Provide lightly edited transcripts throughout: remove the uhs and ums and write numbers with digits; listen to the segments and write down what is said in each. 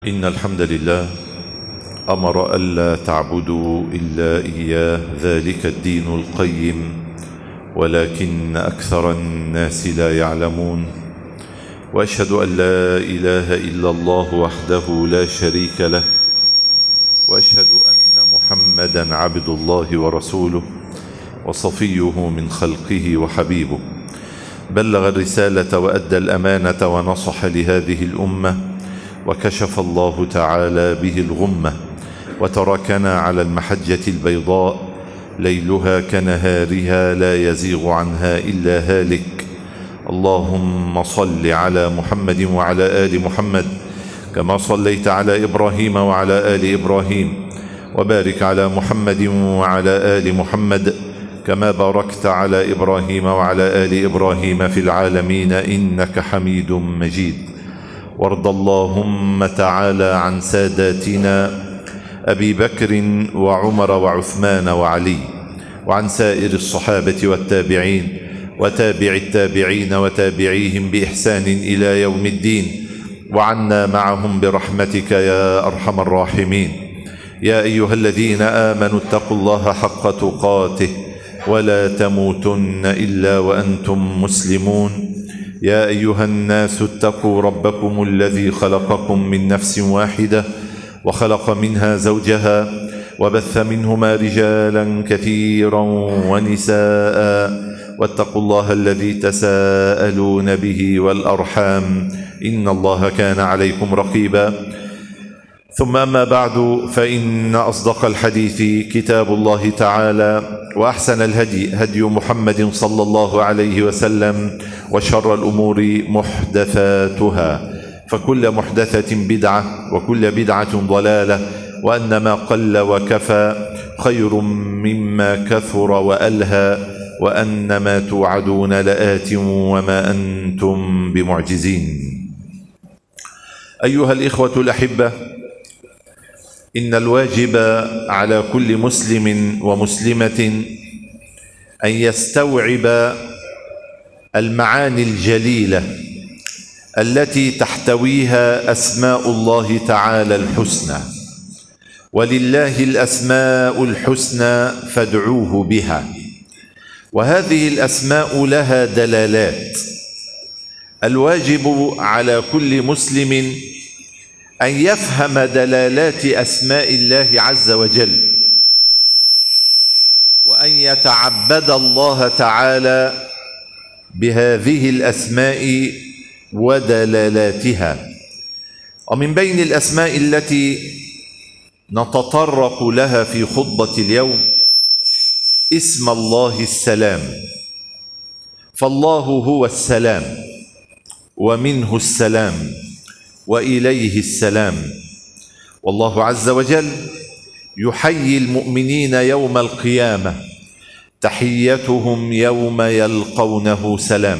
إن الحمد لله أمر ألا تعبدوا إلا إياه، ذلك الدين القيم، ولكن أكثر الناس لا يعلمون. وأشهد أن لا إله إلا الله وحده لا شريك له، وأشهد أن محمدا عبد الله ورسوله وصفيه من خلقه وحبيبه، بلغ الرسالة وأدى الأمانة ونصح لهذه الأمة، وكشف الله تعالى به الغمة، وتركنا على المحجة البيضاء ليلها كنهارها لا يزيغ عنها إلا هالك. اللهم صل على محمد وعلى آل محمد كما صليت على إبراهيم وعلى آل إبراهيم، وبارك على محمد وعلى آل محمد كما باركت على إبراهيم وعلى آل إبراهيم في العالمين إنك حميد مجيد. وارض اللهم تعالى عن ساداتنا أبي بكر وعمر وعثمان وعلي، وعن سائر الصحابة والتابعين وتابع التابعين وتابعيهم بإحسان إلى يوم الدين، وعنا معهم برحمتك يا أرحم الراحمين. يا أيها الذين آمنوا اتقوا الله حق تقاته ولا تموتن إلا وأنتم مسلمون. يا أيها الناس اتقوا ربكم الذي خلقكم من نفس واحدة وخلق منها زوجها وبث منهما رجالا كثيرا ونساء، واتقوا الله الذي تساءلون به والأرحام إن الله كان عليكم رقيبا. ثم أما بعد، فإن أصدق الحديث كتاب الله تعالى، وأحسن الهدي هدي محمد صلى الله عليه وسلم، وشر الأمور محدثاتها، فكل محدثة بدعة وكل بدعة ضلالة، وأن ما قل وكفى خير مما كثر وألهى، وأن ما توعدون لآت وما أنتم بمعجزين. أيها الإخوة الأحبة، إن الواجب على كل مسلم ومسلمة أن يستوعب المعاني الجليلة التي تحتويها أسماء الله تعالى الحسنى. ولله الأسماء الحسنى فادعوه بها، وهذه الأسماء لها دلالات. الواجب على كل مسلم أن يفهم دلالات أسماء الله عز وجل، وأن يتعبد الله تعالى بهذه الأسماء ودلالاتها. ومن بين الأسماء التي نتطرق لها في خطبة اليوم اسم الله السلام، فالله هو السلام، ومنه السلام، وإليه السلام. والله عز وجل يحيي المؤمنين يوم القيامة، تحيتهم يوم يلقونه سلام،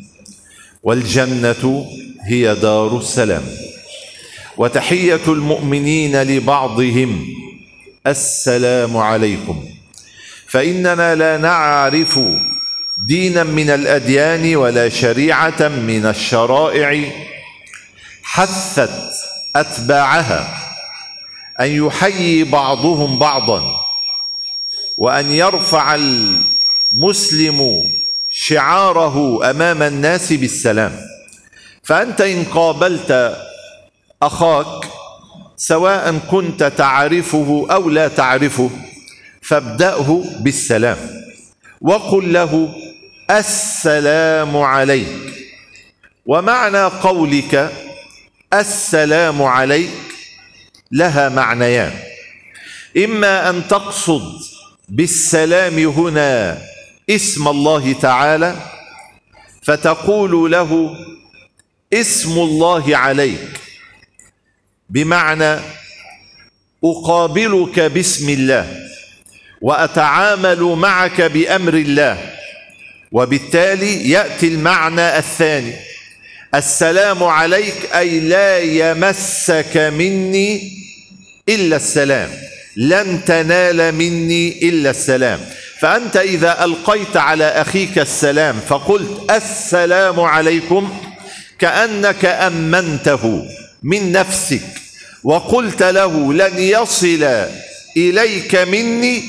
والجنة هي دار السلام. وتحية المؤمنين لبعضهم السلام عليكم، فإننا لا نعرف دينا من الأديان ولا شريعة من الشرائع حثت أتباعها أن يحيي بعضهم بعضا، وأن يرفع المسلم شعاره أمام الناس بالسلام. فأنت إن قابلت أخاك سواء كنت تعرفه أو لا تعرفه، فابدأه بالسلام، وقل له السلام عليك. ومعنى قولك السلام عليك لها معنيان: إما أن تقصد بالسلام هنا اسم الله تعالى، فتقول له اسم الله عليك، بمعنى أقابلك باسم الله وأتعامل معك بأمر الله. وبالتالي يأتي المعنى الثاني: السلام عليك، أي لا يمسك مني إلا السلام، لن تنال مني إلا السلام. فأنت إذا ألقيت على أخيك السلام فقلت السلام عليكم، كأنك أمنته من نفسك وقلت له لن يصل إليك مني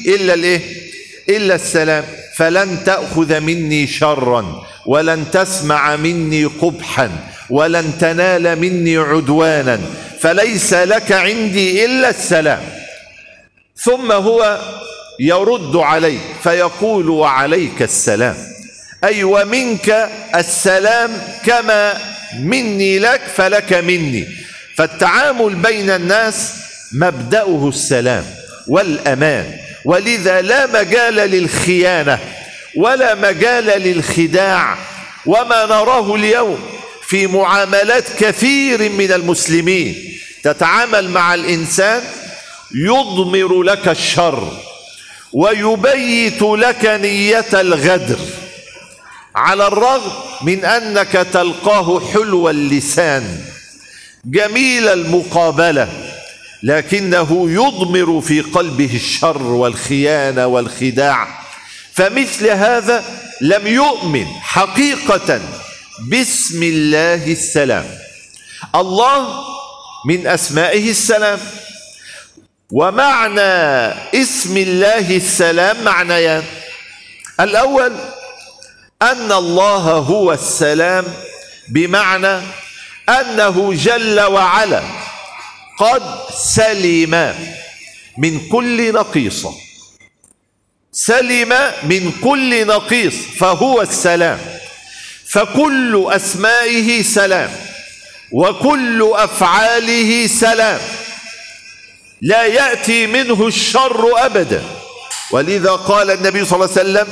إلا السلام، فلن تأخذ مني شرا ولن تسمع مني قبحا ولن تنال مني عدوانا، فليس لك عندي إلا السلام. ثم هو يرد عليه فيقول وعليك السلام، أي ومنك السلام كما مني لك فلك مني. فالتعامل بين الناس مبدأه السلام والأمان، ولذا لا مجال للخيانة ولا مجال للخداع. وما نراه اليوم في معاملات كثير من المسلمين، تتعامل مع الإنسان يضمر لك الشر ويبيت لك نية الغدر، على الرغم من أنك تلقاه حلو اللسان جميل المقابلة، لكنه يضمر في قلبه الشر والخيانة والخداع. فمثل هذا لم يؤمن حقيقة باسم الله السلام. الله من أسمائه السلام، ومعنى اسم الله السلام معنيان: الأول أن الله هو السلام، بمعنى أنه جل وعلا قد سلم من كل نقيصة، سلم من كل نقيص فهو السلام. فكل أسمائه سلام وكل أفعاله سلام، لا يأتي منه الشر أبدا. ولذا قال النبي صلى الله عليه وسلم: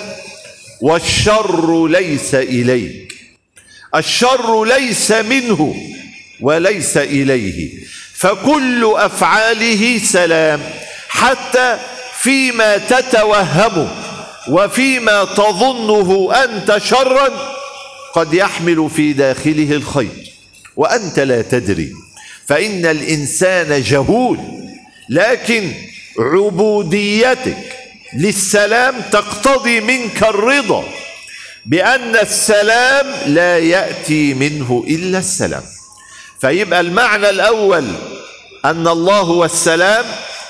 والشر ليس إليك، الشر ليس منه وليس إليه. فكل أفعاله سلام، حتى فيما تتوهمه وفيما تظنه أنت شرا قد يحمل في داخله الخير وأنت لا تدري. فإن الإنسان جهول، لكن عبوديتك للسلام تقتضي منك الرضا بأن السلام لا يأتي منه إلا السلام. فيبقى المعنى الأول أن الله هو السلام،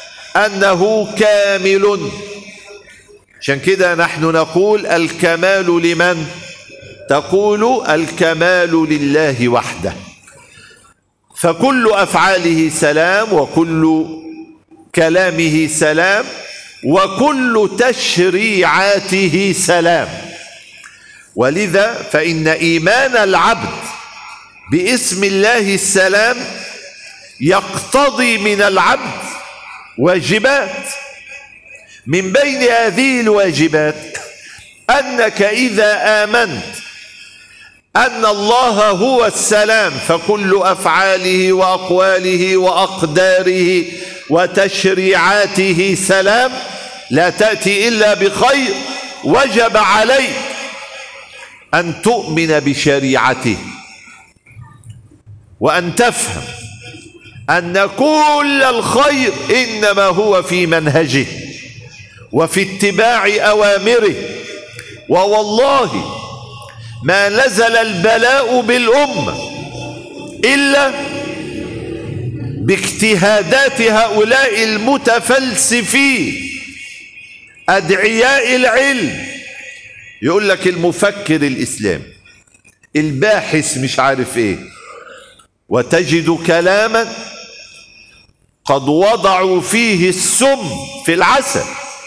أنه كامل. عشان كده نحن نقول الكمال لمن؟ تقول الكمال لله وحده. فكل أفعاله سلام وكل كلامه سلام وكل تشريعاته سلام. ولذا فإن إيمان العبد باسم الله السلام يقتضي من العبد واجبات. من بين هذه الواجبات أنك إذا آمنت أن الله هو السلام، فكل أفعاله وأقواله وأقداره وتشريعاته سلام، لا تأتي إلا بخير. وجب عليك أن تؤمن بشريعته وأن تفهم أن كل الخير إنما هو في منهجه وفي اتباع أوامره. ووالله ما نزل البلاء بالأمة إلا باجتهادات هؤلاء المتفلسفين أدعياء العلم. يقول لك المفكر الإسلامي، الباحث مش عارف ايه، وتجد كلاما قد وضعوا فيه السم في العسل،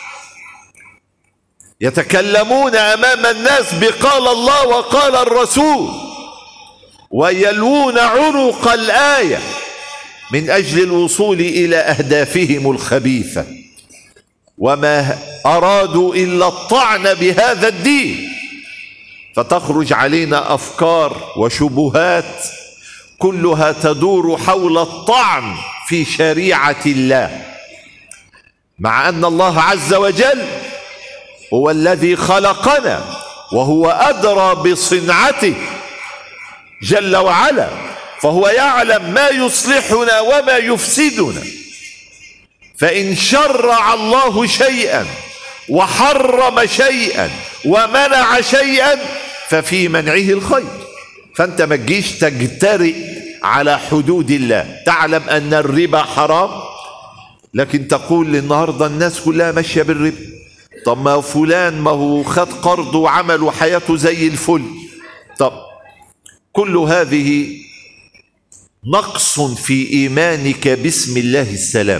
يتكلمون أمام الناس بقال الله وقال الرسول، ويلوون عنق الآية من أجل الوصول إلى أهدافهم الخبيثة، وما أرادوا إلا الطعن بهذا الدين. فتخرج علينا أفكار وشبهات كلها تدور حول الطعن في شريعة الله، مع أن الله عز وجل هو الذي خلقنا وهو أدرى بصنعته جل وعلا، فهو يعلم ما يصلحنا وما يفسدنا. فإن شرع الله شيئا وحرم شيئا ومنع شيئا ففي منعه الخير. فأنت ما تجيش تجترئ على حدود الله. تعلم أن الربا حرام، لكن تقول النهاردة الناس كلها ماشية بالربا. طب ما فلان ما هو خد قرض وعمل وحياته زي الفل. طب كل هذه نقص في إيمانك باسم الله السلام.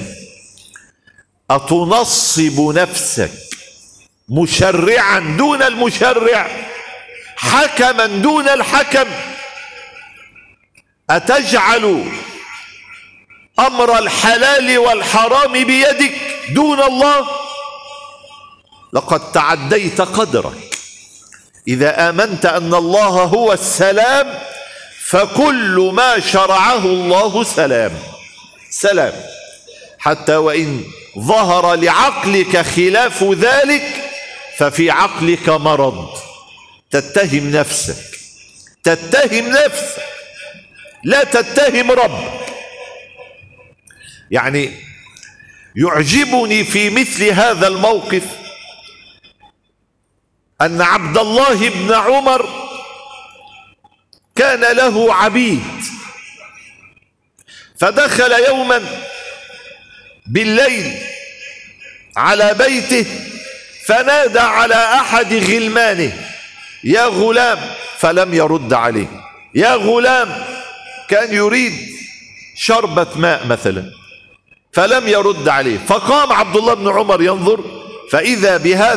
أتنصب نفسك مشرعا دون المشرع، حكما دون الحكم؟ أتجعل أمر الحلال والحرام بيدك دون الله؟ لقد تعديت قدرك. إذا آمنت أن الله هو السلام فكل ما شرعه الله سلام. سلام، حتى وإن ظهر لعقلك خلاف ذلك ففي عقلك مرض. تتهم نفسك، تتهم نفسك، لا تتهم ربك. يعني يعجبني في مثل هذا الموقف أن عبد الله بن عمر كان له عبيد، فدخل يوما بالليل على بيته فنادى على أحد غلمانه: يا غلام، فلم يرد عليه. يا غلام، كان يريد شربة ماء مثلا، فلم يرد عليه. فقام عبد الله بن عمر ينظر، فإذا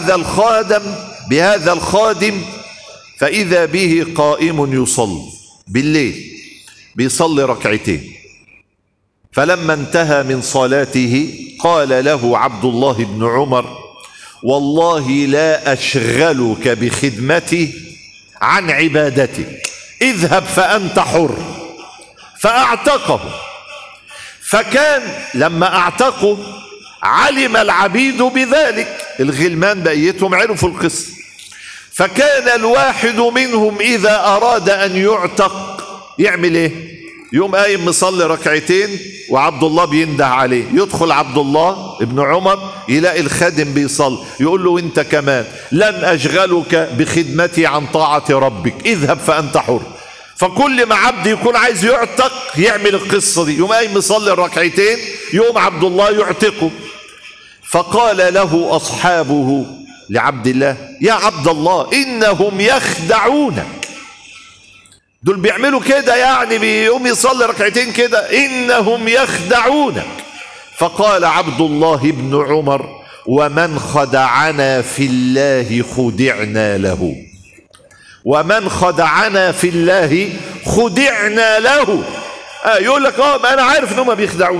بهذا الخادم فإذا به قائم يصلي بالليل، بيصلي ركعتين. فلما انتهى من صلاته قال له عبد الله بن عمر: والله لا أشغلك بخدمتي عن عبادتك، اذهب فأنت حر. فأعتقه. فكان لما أعتقه علم العبيد بذلك، الغلمان بقيتهم عرفوا القصة. فكان الواحد منهم إذا أراد أن يعتق يعمل إيه؟ يوم قايم مصلي ركعتين وعبد الله بينده عليه، يدخل عبد الله ابن عمر يلاقي الخادم بيصلي، يقول له: انت كمان لن أشغلك بخدمتي عن طاعة ربك، اذهب فأنت حر. فكل ما عبد يكون عايز يعتق يعمل القصة دي، يوم قايم مصلي الركعتين يوم عبد الله يعتقه. فقال له أصحابه لعبد الله: يا عبد الله، إنهم يخدعونك. دول بيعملوا كده، يعني بيقوم يصلي ركعتين كده، إنهم يخدعونك. فقال عبد الله بن عمر: ومن خدعنا في الله خدعنا له، ومن خدعنا في الله خدعنا له. يقول لك: أنا عارف إنهم بيخدعون،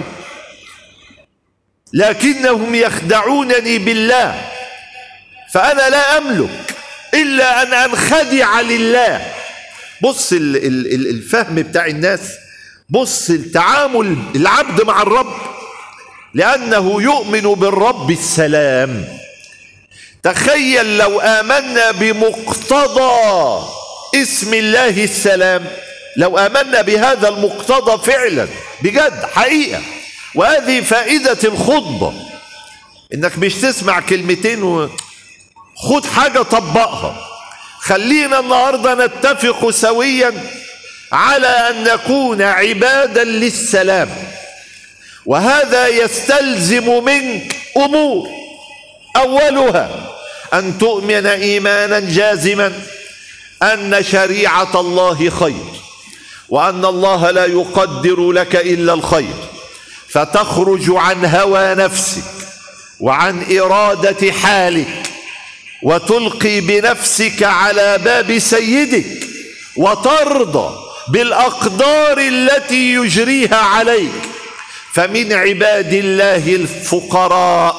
لكنهم يخدعونني بالله، فأنا لا أملك إلا أن أنخدع لله. بص الفهم بتاع الناس، بص التعامل العبد مع الرب، لأنه يؤمن بالرب السلام. تخيل لو آمنا بمقتضى اسم الله السلام، لو آمنا بهذا المقتضى فعلا بجد حقيقة. وهذه فائدة الخطبة، إنك مش تسمع كلمتين وخد حاجة طبقها. خلينا النهاردة نتفق سويا على أن نكون عبادا للسلام، وهذا يستلزم منك أمور. أولها أن تؤمن إيمانا جازما أن شريعة الله خير، وأن الله لا يقدر لك إلا الخير، فتخرج عن هوى نفسك وعن إرادة حالك، وتلقي بنفسك على باب سيدك، وترضى بالأقدار التي يجريها عليك. فمن عباد الله الفقراء،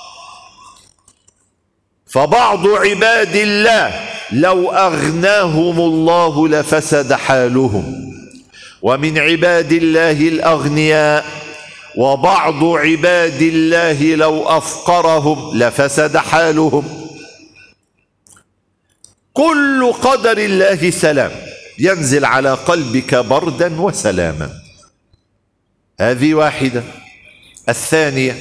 فبعض عباد الله لو أغناهم الله لفسد حالهم، ومن عباد الله الأغنياء، وبعض عباد الله لو أفقرهم لفسد حالهم. كل قدر الله سلام ينزل على قلبك بردا وسلاما. هذه واحدة. الثانية: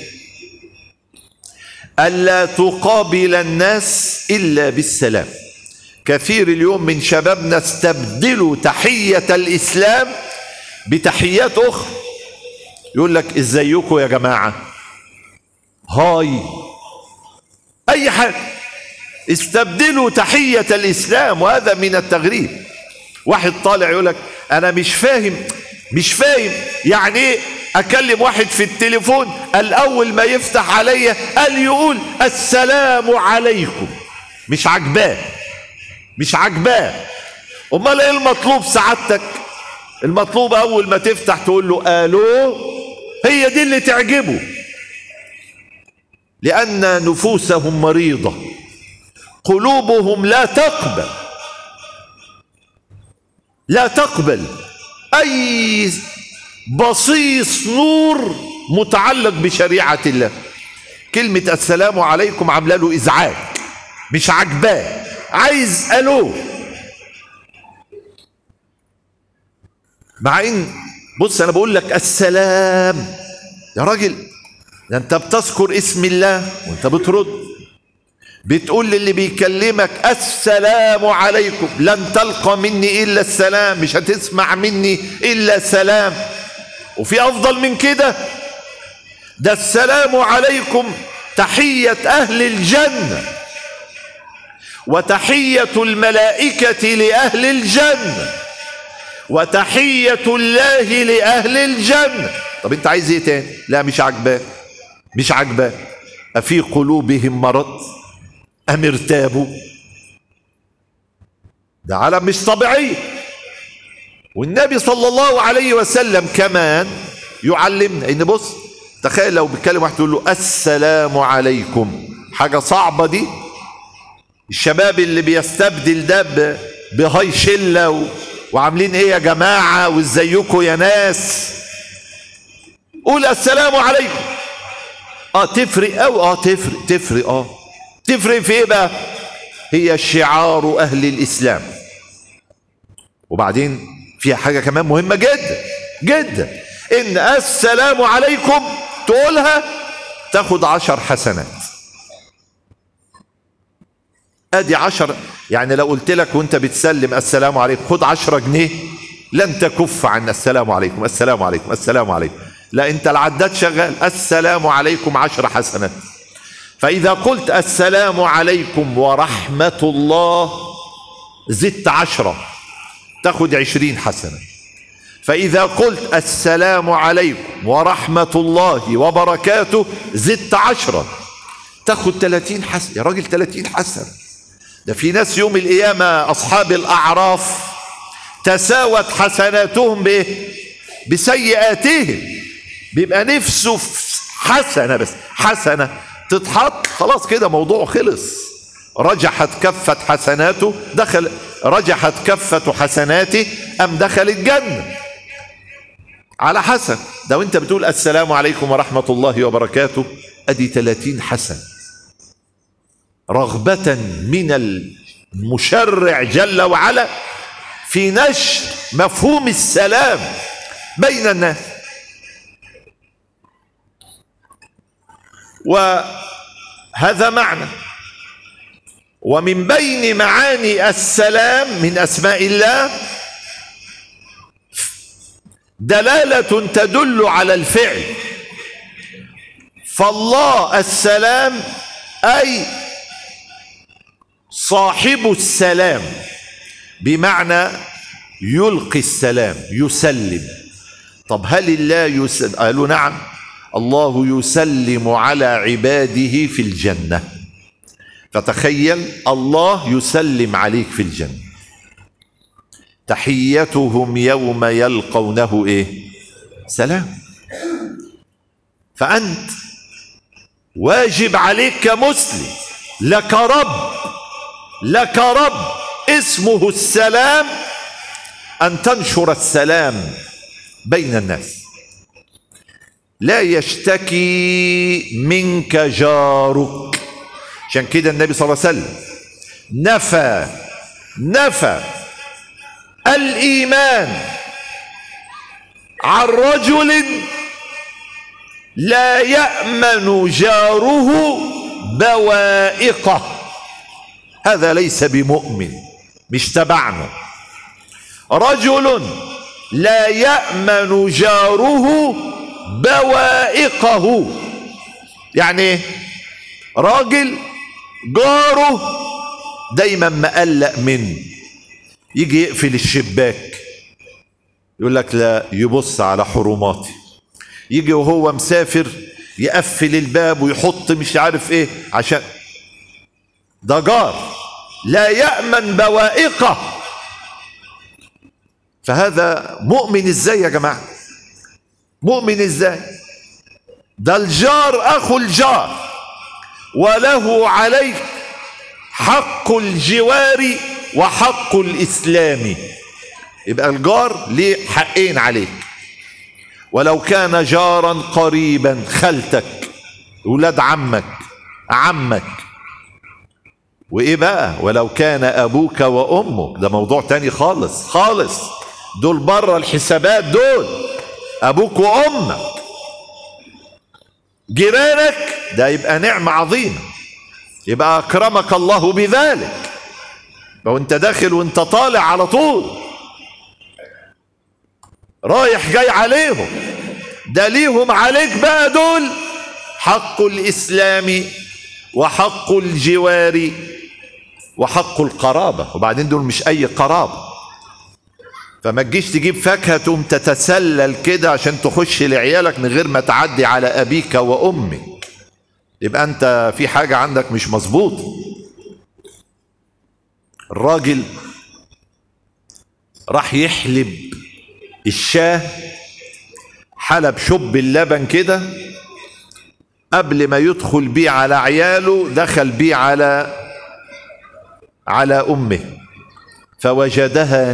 ألا تقابل الناس إلا بالسلام. كثير اليوم من شبابنا استبدلوا تحية الإسلام بتحيات أخرى. يقول لك ازيكم يا جماعة، هاي، أي حاجة. استبدلوا تحية الإسلام، وهذا من التغريب. واحد طالع يقول لك أنا مش فاهم يعني إيه أكلم واحد في التليفون الأول ما يفتح عليا قال يقول السلام عليكم. مش عجباه. أمال إيه المطلوب سعادتك؟ المطلوب أول ما تفتح تقول له ألو، هي دي اللي تعجبه. لأن نفوسهم مريضة، قلوبهم لا تقبل أي بصيص نور متعلق بشريعة الله. كلمة السلام عليكم عامله له إزعاج، مش عجباه، عايز ألو. مع إن بص أنا بقول لك السلام يا راجل، ده أنت بتذكر اسم الله وأنت بتقول للي بيكلمك السلام عليكم، لن تلقى مني إلا السلام، مش هتسمع مني إلا سلام. وفي أفضل من كده، ده السلام عليكم تحية أهل الجنة وتحية الملائكة لأهل الجنة وتحية الله لأهل الجنة. طب انت عايز ايه تاني؟ لا مش عجباه. أفي قلوبهم مرض أم ارتابوا؟ ده عالم مش طبيعي. والنبي صلى الله عليه وسلم كمان يعلمنا ان بص، تخيل لو بيتكلم واحد تقول له السلام عليكم، حاجة صعبة دي. الشباب اللي بيستبدل ده بهاي شلة وعاملين ايه يا جماعة وازيكم يا ناس. قول السلام عليكم. تفرق او تفرق في ايه بقى؟ هي شعار اهل الاسلام. وبعدين فيها حاجة كمان مهمة جدا، ان السلام عليكم تقولها تاخد 10 حسنات. ادي 10، يعني لو قلت لك وانت بتسلم السلام عليكم خد 10 جنيه لن تكف عن السلام عليكم السلام عليكم السلام عليكم. لا، انت العداد شغال، السلام عليكم 10 حسنات. فاذا قلت السلام عليكم ورحمة الله زدت 10 تاخد 20 حسنة. فإذا قلت السلام عليكم ورحمة الله وبركاته زدت 10 تاخد 30 حسنة. يا راجل 30 حسنة، ده في ناس يوم القيامة أصحاب الأعراف تساوت حسناتهم بسيئاتهم. بيبقى نفسه في حسنة، بس حسنة تتحط خلاص كده موضوع خلص. رجحت كفة حسناته رجحت كفة حسناته أم دخل الجنة على حسن. ده وانت بتقول السلام عليكم ورحمة الله وبركاته ادي 30 حسن، رغبة من المشرع جل وعلا في نشر مفهوم السلام بين الناس. وهذا معنى. ومن بين معاني السلام من أسماء الله دلالة تدل على الفعل. فالله السلام أي صاحب السلام، بمعنى يلقي السلام، يسلم. طب هل الله يسلم؟ قالوا نعم، الله يسلم على عباده في الجنة. فتخيل الله يسلم عليك في الجنة، تحيتهم يوم يلقونه ايه؟ سلام. فأنت واجب عليك كمسلم، لك رب اسمه السلام، أن تنشر السلام بين الناس. لا يشتكي منك جارك. عشان كده النبي صلى الله عليه وسلم نفى الإيمان عن رجل لا يأمن جاره بوائقه. هذا ليس بمؤمن، مش تبعنا. رجل لا يأمن جاره بوائقه. يعني راجل جاره دايما مقلق منه، يجي يقفل الشباك يقول لك لا يبص على حرماتي، يجي وهو مسافر يقفل الباب ويحط مش عارف ايه، عشان ده جار لا يأمن بوائقه. فهذا مؤمن ازاي يا جماعة؟ مؤمن ازاي؟ ده الجار اخو الجار، وله عليك حق الجوار وحق الاسلام. يبقى الجار ليه حقين عليك، ولو كان جارا قريبا، خالتك، ولاد عمك، وايه بقى ولو كان ابوك وامك، ده موضوع تاني خالص، دول بره الحسابات، دول ابوك وامك. جيرانك ده يبقى نعمة عظيمة، يبقى اكرمك الله بذلك، وانت داخل وانت طالع على طول رايح جاي عليهم، ده ليهم عليك بقى دول حق الاسلام وحق الجوار وحق القرابة. وبعدين دول مش اي قرابة، فما تجيش تجيب فاكهة تقوم تتسلل كده عشان تخش لعيالك من غير ما تعدي على ابيك وامك، يبقى انت في حاجة عندك مش مظبوط. الراجل راح يحلب الشاه، حلب شب اللبن كده، قبل ما يدخل بيه على عياله دخل بيه على امه، فوجدها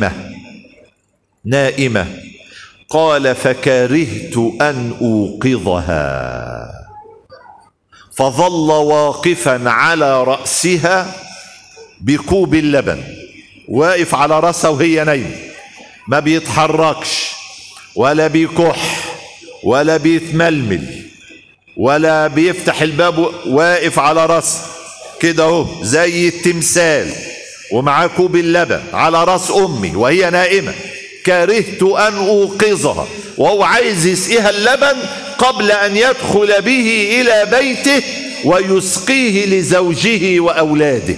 نائمة. قال فكرهت ان اوقظها، فظل واقفا على رأسها بكوب اللبن، واقف على رأسها وهي نايمة، ما بيتحركش ولا بيكح ولا بيتململ ولا بيفتح الباب، واقف على رأسها كده اهو زي التمثال، ومعاه كوب اللبن على رأس امي وهي نائمة. كرهت ان اوقظها، وهو عايز يسقيها اللبن قبل ان يدخل به الى بيته ويسقيه لزوجه واولاده.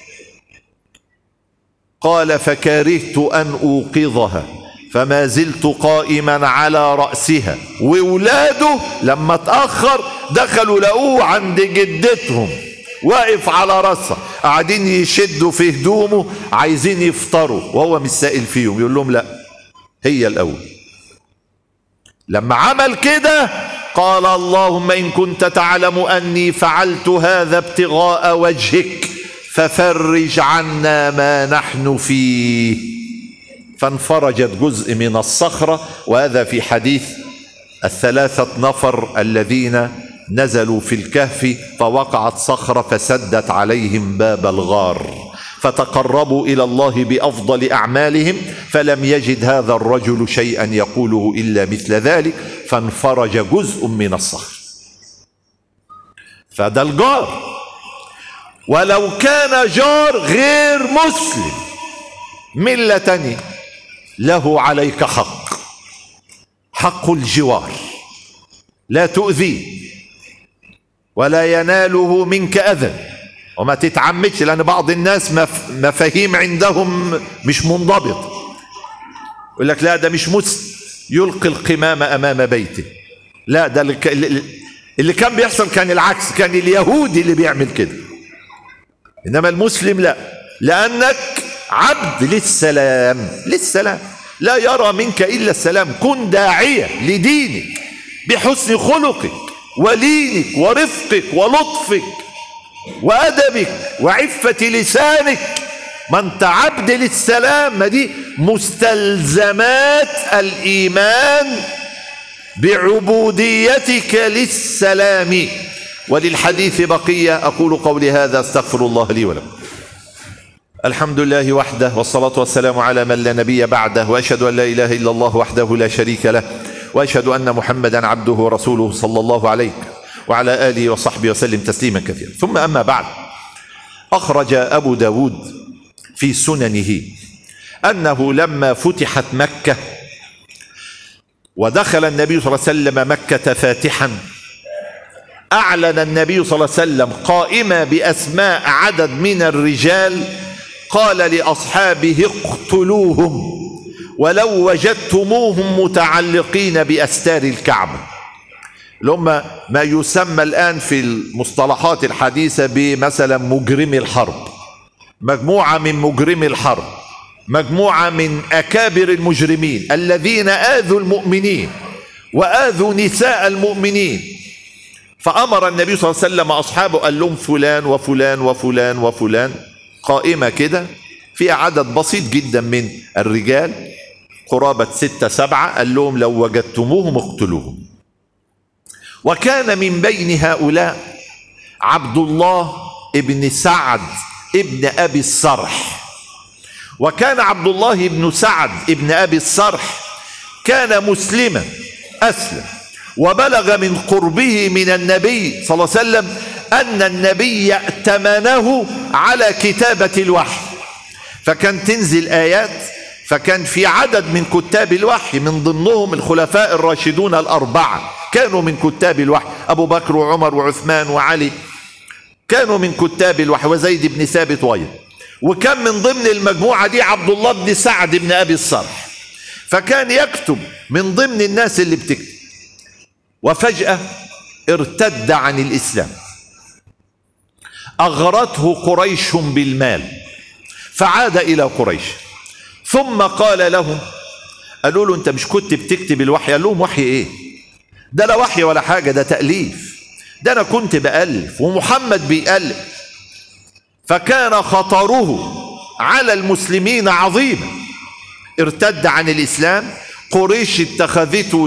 قال فكرهت ان اوقظها فما زلت قائما على رأسها، وولاده لما اتأخر دخلوا لقوه عند جدتهم واقف على رأسها، قاعدين يشدوا في هدومه عايزين يفطروا، وهو مش سائل فيهم، يقول لهم لا هي الأول. لما عمل كده قال اللهم إن كنت تعلم أني فعلت هذا ابتغاء وجهك ففرج عنا ما نحن فيه. فانفرجت جزء من الصخرة، وهذا في حديث الثلاثة نفر الذين نزلوا في الكهف فوقعت صخرة فسدت عليهم باب الغار، فتقربوا إلى الله بأفضل أعمالهم، فلم يجد هذا الرجل شيئا يقوله إلا مثل ذلك، فانفرج جزء من الصخر. فده الجار، ولو كان جار غير مسلم ملة تانية له عليك حق الجوار، لا تؤذيه ولا يناله منك أذى، وما تتعمدش، لأن بعض الناس مفاهيم عندهم مش منضبط، يقول لك لا ده مش مسلم يلقي القمامة أمام بيته، لا ده اللي كان بيحصل كان العكس، كان اليهودي اللي بيعمل كده، إنما المسلم لا، لأنك عبد للسلام لا يرى منك إلا السلام. كن داعية لدينك بحسن خلقك ولينك ورفقك ولطفك وأدبك وعفة لسانك، ما انت عبد للسلام. ما دي مستلزمات الإيمان بعبوديتك للسلام. وللحديث بقية، أقول قولي هذا استغفر الله لي ولكم. الحمد لله وحده، والصلاة والسلام على من لا نبي بعده، وأشهد أن لا إله إلا الله وحده لا شريك له، وأشهد أن محمدا عبده ورسوله صلى الله عليه وعلى آله وصحبه وسلم تسليما كثيرا. ثم أما بعد، أخرج أبو داود في سننه أنه لما فتحت مكة ودخل النبي صلى الله عليه وسلم مكة فاتحا، أعلن النبي صلى الله عليه وسلم قائمة بأسماء عدد من الرجال، قال لأصحابه اقتلوهم ولو وجدتموهم متعلقين بأستار الكعبة، اللي هم ما يسمى الآن في المصطلحات الحديثة بمثلا مجرمي الحرب. مجموعة من مجرمي الحرب، مجموعة من أكابر المجرمين الذين آذوا المؤمنين وآذوا نساء المؤمنين. فأمر النبي صلى الله عليه وسلم أصحابه، قال لهم فلان وفلان وفلان وفلان، قائمة كده فيها عدد بسيط جدا من الرجال قرابة 6 7، قال لهم لو وجدتموهم اقتلوهم. وكان من بين هؤلاء عبد الله ابن سعد ابن أبي الصرح. وكان عبد الله بن سعد ابن أبي الصرح كان مسلما، أسلم، وبلغ من قربه من النبي صلى الله عليه وسلم أن النبي ائتمنه على كتابة الوحي، فكان تنزل آيات، فكان في عدد من كتاب الوحي من ضمنهم الخلفاء الراشدون الأربعة، كانوا من كتاب الوحي، أبو بكر وعمر وعثمان وعلي كانوا من كتاب الوحي، وزيد بن ثابت وغيره. وكان من ضمن المجموعة دي عبد الله بن سعد بن أبي الصرح، فكان يكتب من ضمن الناس اللي بتكتب. وفجأة ارتد عن الإسلام، أغرته قريش بالمال فعاد إلى قريش، ثم قال لهم، قالوا له أنت مش كنت بتكتب الوحي؟ قال لهم وحي إيه؟ ده لا وحي ولا حاجة، ده تأليف، ده أنا كنت بألف ومحمد بيألف. فكان خطره على المسلمين عظيما، ارتد عن الإسلام. قريش اتخذته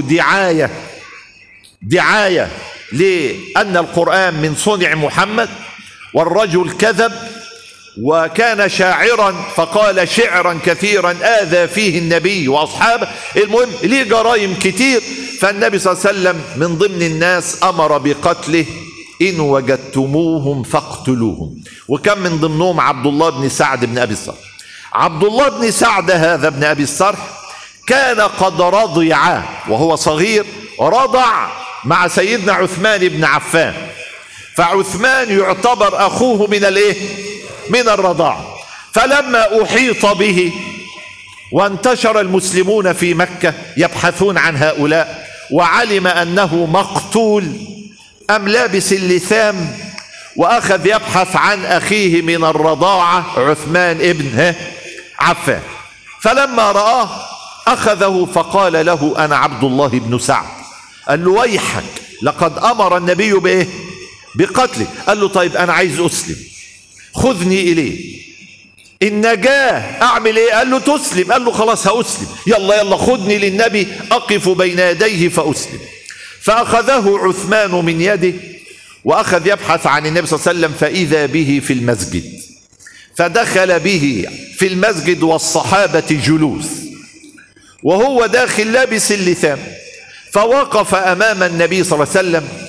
دعاية لأن القرآن من صنع محمد، والرجل كذب وكان شاعرا فقال شعرا كثيرا آذى فيه النبي وأصحابه، المهم ليه جرائم كتير. فالنبي صلى الله عليه وسلم من ضمن الناس أمر بقتله، إن وجدتموهم فاقتلوهم. وكان من ضمنهم عبد الله بن سعد بن أبي الصرح. عبد الله بن سعد هذا بن أبي الصرح كان قد رضع وهو صغير، رضع مع سيدنا عثمان بن عفان، فعثمان يعتبر أخوه من الرضاعة. فلما أحيط به وانتشر المسلمون في مكة يبحثون عن هؤلاء، وعلم أنه مقتول، أم لابس اللثام وأخذ يبحث عن أخيه من الرضاعة عثمان ابن عفان. فلما رآه أخذه فقال له أنا عبد الله بن سعد. قال له ويحك، لقد أمر النبي بقتله. قال له طيب أنا عايز أسلم، خذني إليه، النجاة أعمل إيه؟ قال له تسلم. قال له خلاص هأسلم، يلا خذني للنبي أقف بين يديه فأسلم. فأخذه عثمان من يده وأخذ يبحث عن النبي صلى الله عليه وسلم، فإذا به في المسجد، فدخل به في المسجد والصحابة جلوس، وهو داخل لابس اللثام، فوقف أمام النبي صلى الله عليه وسلم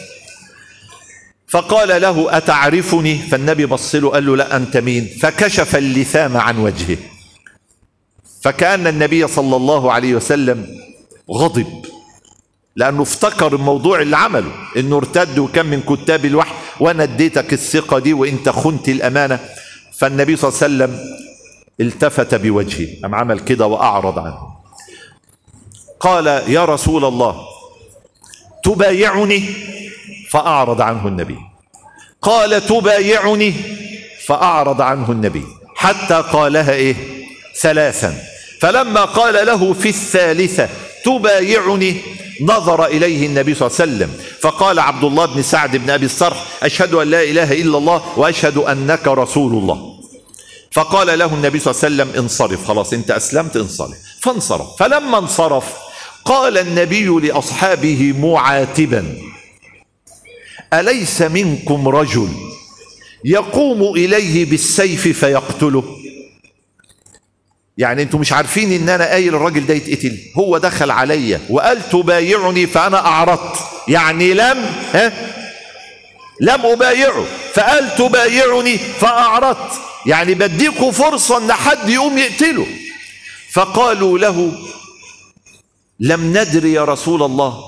فقال له أتعرفني؟ فالنبي بص له قال له لا، أنت مين؟ فكشف اللثام عن وجهه، فكأن النبي صلى الله عليه وسلم غضب، لأنه افتكر الموضوع اللي عمله، إنه ارتد وكان من كتاب الوحي، وأنا اديتك الثقة دي وإنت خنت الأمانة. فالنبي صلى الله عليه وسلم التفت بوجهه، أم عمل كده وأعرض عنه، قال يا رسول الله تبايعني؟ فأعرض عنه النبي. قال تبايعني؟ فأعرض عنه النبي، حتى قالها ثلاثا. فلما قال له في الثالثة تبايعني نظر إليه النبي صلى الله عليه وسلم فقال عبد الله بن سعد بن أبي الصرح أشهد أن لا إله إلا الله وأشهد أنك رسول الله. فقال له النبي صلى الله عليه وسلم انصرف، خلاص انت أسلمت، انصرف. فانصرف. فلما انصرف قال النبي لأصحابه معاتبا أليس منكم رجل يقوم إليه بالسيف فيقتله؟ يعني انتم مش عارفين ان انا قايل الراجل ده يتقتل؟ هو دخل عليا وقال تبايعني فانا اعرضت، يعني لم ابايعه، فقال تبايعني فاعرضت، يعني بديكوا فرصة ان حد يقوم يقتله. فقالوا له لم ندري يا رسول الله،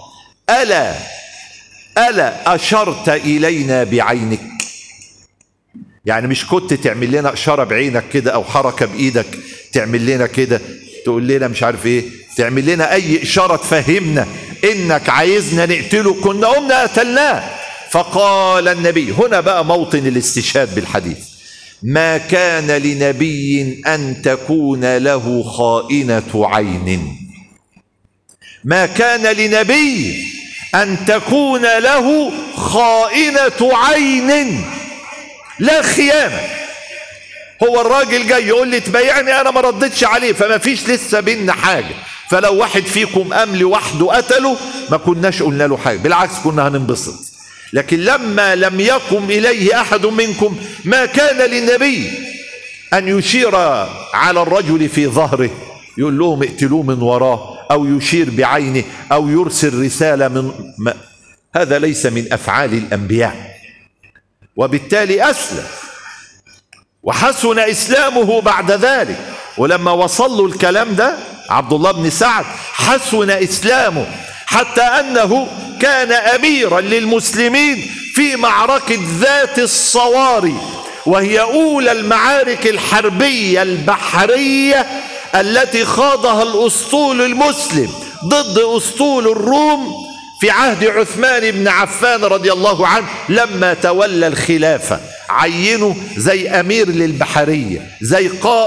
ألا أشرت إلينا بعينك؟ يعني مش كنت تعمل لنا إشارة بعينك كده أو حركة بإيدك تعمل لنا كده، تقول لنا مش عارف إيه، تعمل لنا أي إشارة تفهمنا إنك عايزنا نقتله، كنا قمنا قتلناه. فقال النبي، هنا بقى موطن الاستشهاد بالحديث: ما كان لنبي أن تكون له خائنة عين. ما كان لنبي أن تكون له خائنة عين، لا خيانة. هو الراجل جاي يقول لي تبايعني، أنا ما ردتش عليه، فما فيش لسه بينا حاجة، فلو واحد فيكم قام لوحده قتله ما كناش قلنا له حاجة، بالعكس كنا هننبسط. لكن لما لم يقم إليه أحد منكم، ما كان للنبي أن يشير على الرجل في ظهره يقول لهم اقتلوه من وراه، أو يشير بعينه، أو يرسل رسالة من هذا ليس من أفعال الأنبياء. وبالتالي أسلم وحسن إسلامه بعد ذلك. ولما وصل له الكلام ده عبد الله بن سعد حسن إسلامه، حتى أنه كان أميرا للمسلمين في معركة ذات الصواري، وهي أولى المعارك الحربية البحرية التي خاضها الأسطول المسلم ضد أسطول الروم في عهد عثمان بن عفان رضي الله عنه. لما تولى الخلافة عينه زي أمير للبحرية، زي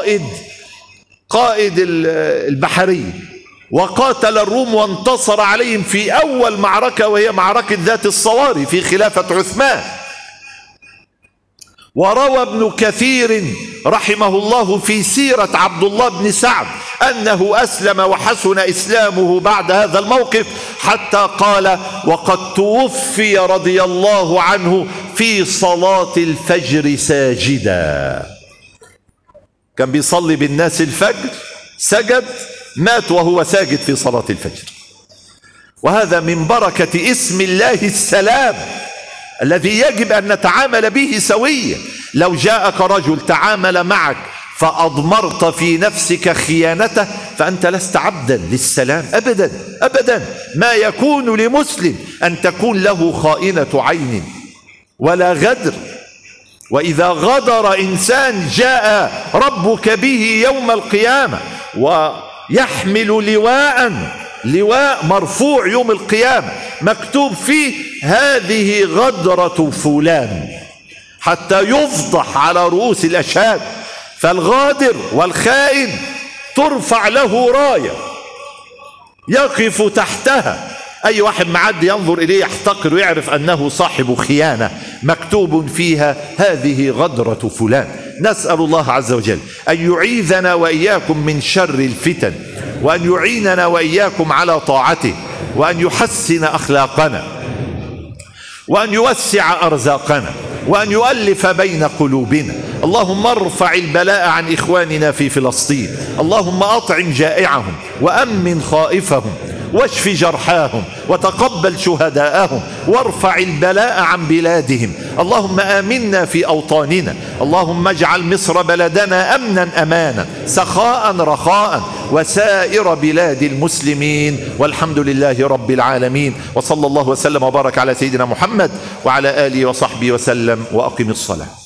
قائد البحرية، وقاتل الروم وانتصر عليهم في أول معركة، وهي معركة ذات الصواري في خلافة عثمان. وروى ابن كثير رحمه الله في سيرة عبد الله بن سعد أنه أسلم وحسن إسلامه بعد هذا الموقف، حتى قال: وقد توفي رضي الله عنه في صلاة الفجر ساجدا. كان بيصلي بالناس الفجر، سجد، مات وهو ساجد في صلاة الفجر. وهذا من بركة اسم الله السلام الذي يجب أن نتعامل به سويا. لو جاءك رجل تعامل معك فأضمرت في نفسك خيانته، فأنت لست عبدا للسلام أبدا أبدا. ما يكون لمسلم أن تكون له خائنة عين ولا غدر. وإذا غدر إنسان جاء ربك به يوم القيامة ويحمل لواء مرفوع يوم القيامة مكتوب فيه: هذه غدرة فلان، حتى يفضح على رؤوس الأشهاد. فالغادر والخائن ترفع له راية يقف تحتها، أي واحد معدي ينظر إليه يحتقر ويعرف أنه صاحب خيانة، مكتوب فيها: هذه غدرة فلان. نسأل الله عز وجل أن يعيذنا وإياكم من شر الفتن، وأن يعيننا وإياكم على طاعته، وأن يحسن أخلاقنا، وأن يوسع أرزاقنا، وأن يؤلف بين قلوبنا. اللهم ارفع البلاء عن إخواننا في فلسطين، اللهم أطعم جائعهم وأمن خائفهم واشف جرحاهم وتقبل شهداءهم وارفع البلاء عن بلادهم. اللهم آمنا في أوطاننا، اللهم اجعل مصر بلدنا أمنا أمانا سخاء رخاء وسائر بلاد المسلمين، والحمد لله رب العالمين. وصلى الله وسلم وبارك على سيدنا محمد وعلى آله وصحبه وسلم. وأقم الصلاة.